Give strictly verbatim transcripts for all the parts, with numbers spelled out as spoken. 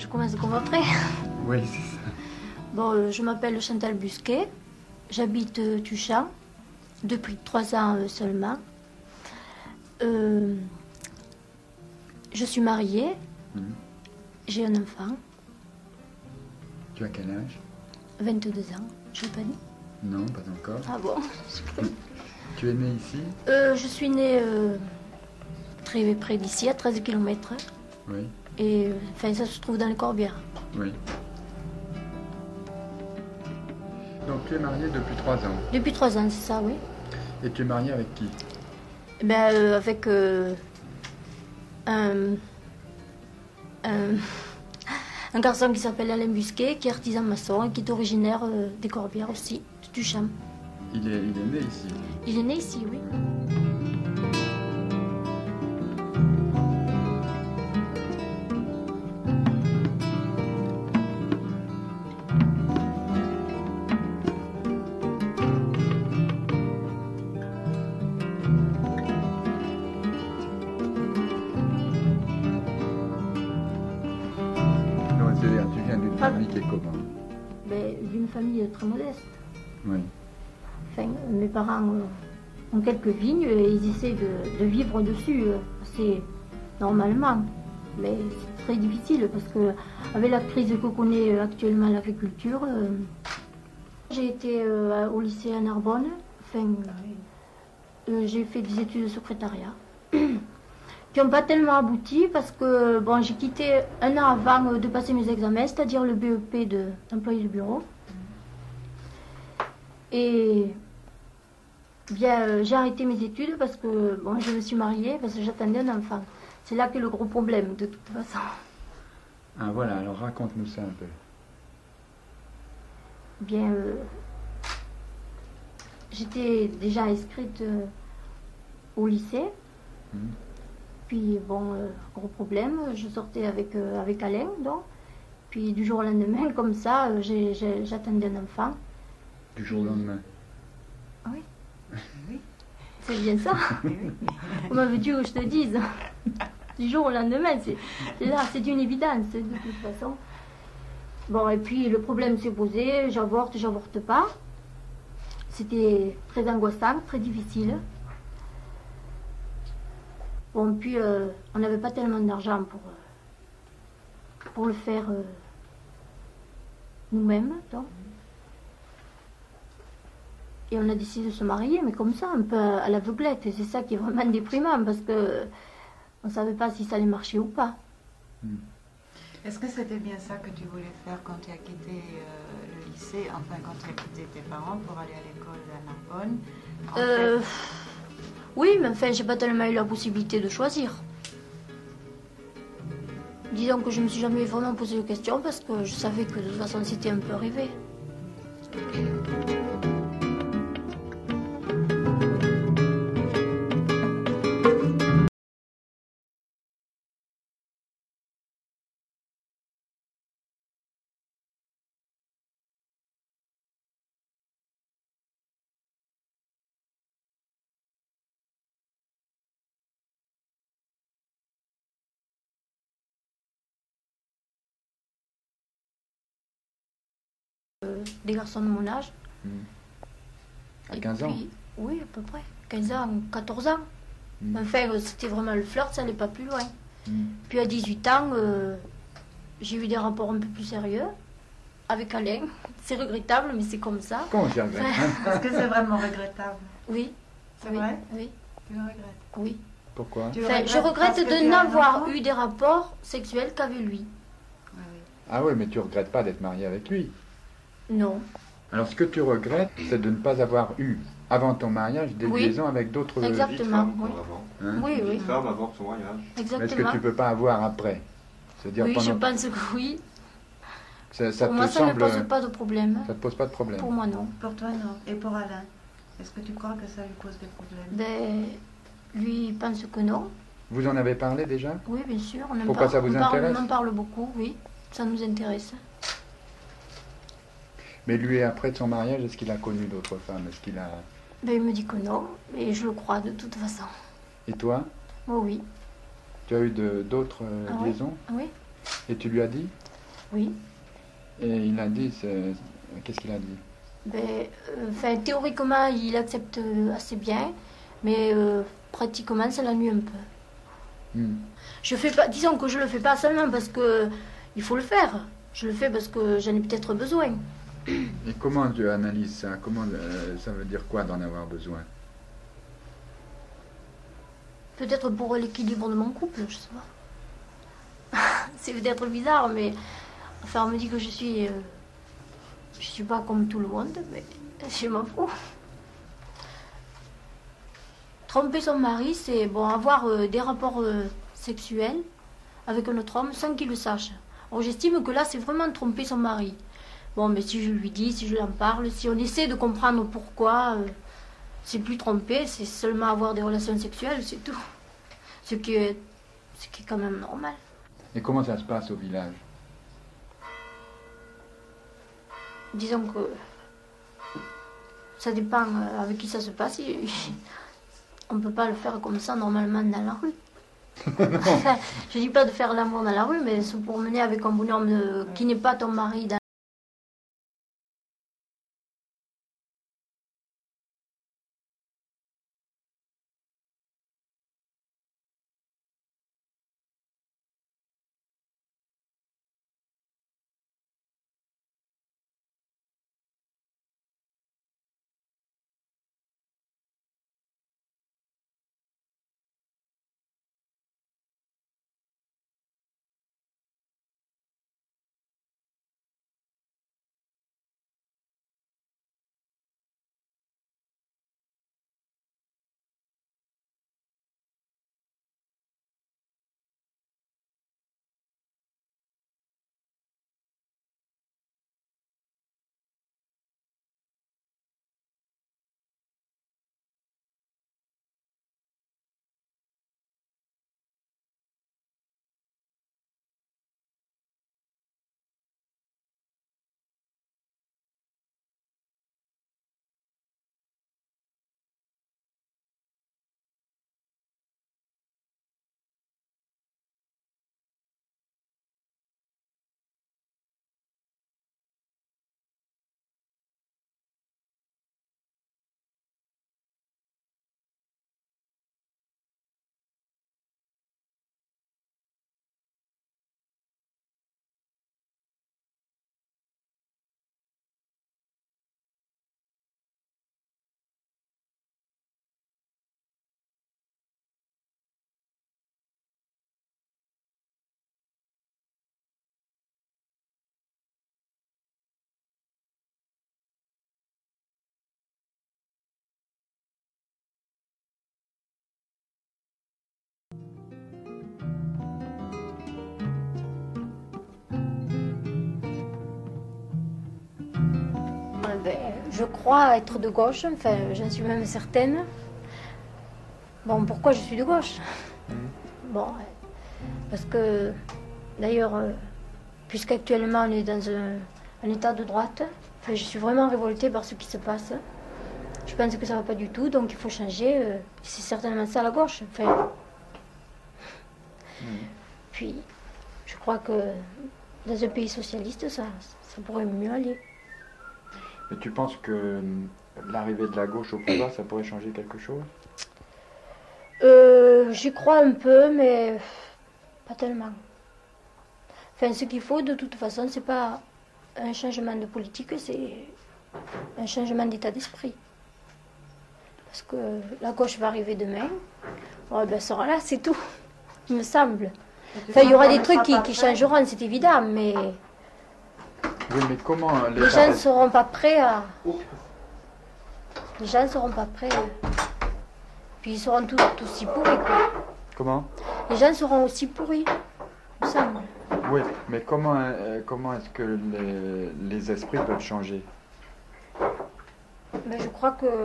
je commence comme après. Oui, c'est ça. Bon, euh, je m'appelle Chantal Busquet, j'habite euh, Tuchan, depuis trois ans euh, seulement. Euh, je suis mariée, Mmh. j'ai un enfant, Tu as quel âge? vingt-deux ans, je l'ai pas dit. Non, pas encore. Ah bon? Tu es né ici? euh, Je suis née euh, très près d'ici, à treize kilomètres. Oui. Et euh, enfin, ça se trouve dans les Corbières. Oui. Donc tu es mariée depuis trois ans. Depuis trois ans, c'est ça, oui. Et tu es mariée avec qui? Eh ben, euh, avec euh, un, un, un garçon qui s'appelle Alain Busquet, qui est artisan maçon et qui est originaire euh, des Corbières aussi, de Tuchan. Il est, il est né ici. Il est né ici, oui. Donc c'est-à-dire tu viens d'une Ah. famille qui est comment? Ben, d'une famille très modeste. Oui. Enfin, mes parents euh, ont quelques vignes et ils essaient de, de vivre dessus euh, assez normalement. Mais c'est très difficile parce que avec la crise que connaît actuellement l'agriculture, euh, j'ai été euh, au lycée à Narbonne. Enfin, euh, j'ai fait des études de secrétariat qui n'ont pas tellement abouti parce que bon, j'ai quitté un an avant de passer mes examens, c'est-à-dire le B E P de- d'employé de bureau. Et bien, euh, j'ai arrêté mes études parce que bon, je me suis mariée, parce que j'attendais un enfant. C'est là qu'est le gros problème, de toute façon. Ah voilà, alors raconte-nous ça un peu. Bien, euh, j'étais déjà inscrite euh, au lycée. Mmh. Puis, bon, euh, gros problème, je sortais avec, euh, avec Alain, donc. Puis, du jour au lendemain, comme ça, euh, j'ai- j'ai- j'attendais un enfant. Du jour au lendemain. Oui. Oui. C'est bien ça. Comment veux-tu que je te dise? Du jour au lendemain, c'est c'est là, c'est une évidence, de toute façon. Bon, et puis le problème s'est posé, j'avorte, j'avorte pas. C'était très angoissant, très difficile. Bon, puis euh, on n'avait pas tellement d'argent pour, euh, pour le faire euh, nous-mêmes, donc. Et on a décidé de se marier, mais comme ça, un peu à l'aveuglette. Et c'est ça qui est vraiment déprimant, parce que on ne savait pas si ça allait marcher ou pas. Mmh. Est-ce que c'était bien ça que tu voulais faire quand tu as quitté euh, le lycée, enfin quand tu as quitté tes parents pour aller à l'école à Narbonne? En Euh, fait, oui, mais enfin, j'ai pas tellement eu la possibilité de choisir. Disons que je me suis jamais vraiment posé de questions parce que je savais que de toute façon c'était un peu arrivé. Des garçons de mon âge. Mmh. À Et quinze ans? puis- Oui, à peu près. quinze ans, quatorze ans. Mmh. Enfin, euh, c'était vraiment le flirt, ça n'allait pas plus loin. Mmh. Puis à dix-huit ans, euh, j'ai eu des rapports un peu plus sérieux avec Alain. C'est regrettable, mais c'est comme ça. Comment je regrette, hein? est-ce que c'est vraiment regrettable? Oui. C'est oui, vrai? Oui. Tu le regrettes? Oui. Pourquoi? Tu le Enfin, je regrettes regrette parce que de tu as un n'avoir enfant? eu des rapports sexuels qu'avec lui. Oui, oui. Ah oui, mais tu regrettes pas d'être mariée avec lui. Non. Alors ce que tu regrettes, c'est de ne pas avoir eu, avant ton mariage, des Oui. liaisons avec d'autres... Exact. Une Exactement, vie de femme, oui. avant. Hein? Oui, Une vie oui. de femme avant son mariage. Mais est-ce Exactement. que tu peux pas avoir après? C'est-à-dire Oui, je pendant... pense que oui. Ça, ça Pour te moi, ça ne semble... pose pas de problème. Ça te pose pas de problème? Pour moi, non. Pour toi, non. Et pour Alain? Est-ce que tu crois que ça lui pose des problèmes? Ben, lui, il pense que non. Vous en avez parlé déjà? Oui, bien sûr. On en Pourquoi parle, ça vous on parle- intéresse? On en parle beaucoup, oui. Ça nous intéresse. Mais lui, après de son mariage, est-ce qu'il a connu d'autres femmes? Est-ce qu'il a... Ben, il me dit que non, et je le crois de toute façon. Et toi? Moi, oui. Tu as eu de- d'autres euh, Ah oui. liaisons? Oui. Et tu lui as dit? Oui. Et il a dit, c'est- qu'est-ce qu'il a dit? Ben, euh, enfin, théoriquement, il accepte euh, assez bien, mais euh, pratiquement, ça l'ennuie un peu. Hmm. Je fais pas, disons que je le fais pas seulement parce que il faut le faire. Je le fais parce que j'en ai peut-être besoin. Et comment tu analyses ça? Comment, euh, ça veut dire quoi d'en avoir besoin? Peut-être pour l'équilibre de mon couple, je sais pas. C'est peut-être bizarre, mais enfin, on me dit que je suis, euh, je suis pas comme tout le monde, mais je m'en fous. Tromper son mari, c'est bon, avoir euh, des rapports euh, sexuels avec un autre homme sans qu'il le sache. Alors j'estime que là, c'est vraiment tromper son mari. Bon, mais si je lui dis, si je lui en parle, si on essaie de comprendre pourquoi, euh, c'est plus tromper, c'est seulement avoir des relations sexuelles, c'est tout. Ce qui est, ce qui est quand même normal. Et comment ça se passe au village? Disons que ça dépend euh, avec qui ça se passe. Il- On ne peut pas le faire comme ça normalement dans la rue. Enfin, je dis pas de faire l'amour dans la rue, mais se promener avec un bonhomme euh, qui n'est pas ton mari dans Euh, ben, je crois être de gauche, enfin j'en suis même certaine. Bon, pourquoi je suis de gauche? Bon, euh, parce que d'ailleurs, euh, puisqu'actuellement on est dans un, un état de droite, enfin, je suis vraiment révoltée par ce qui se passe. Je pense que ça ne va pas du tout, donc il faut changer. euh, C'est certainement ça la gauche. Enfin, puis, je crois que dans un pays socialiste, ça, ça pourrait mieux aller. Et tu penses que euh, l'arrivée de la gauche au pouvoir, ça pourrait changer quelque chose? Euh, j'y crois un peu, mais pas tellement. Enfin, ce qu'il faut, de toute façon, c'est pas un changement de politique, c'est un changement d'état d'esprit. Parce que la gauche va arriver demain, oh, ben, elle sera là, c'est tout, il me semble. Enfin, il y aura des trucs qui, qui changeront, c'est évident, mais Oui, mais comment euh, les l'État- gens ne seront pas prêts à... Les gens ne seront pas prêts. Puis ils seront tous aussi pourris, quoi. Comment? Les gens seront aussi pourris, il me semble. Oui, mais comment, euh, comment est-ce que les, les esprits peuvent changer? Ben, je crois que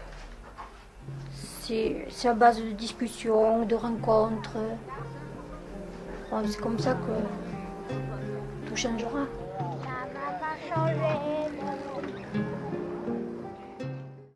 c'est c'est à base de discussions, de rencontres. Bon, c'est comme ça que tout changera. Ça va pas changer.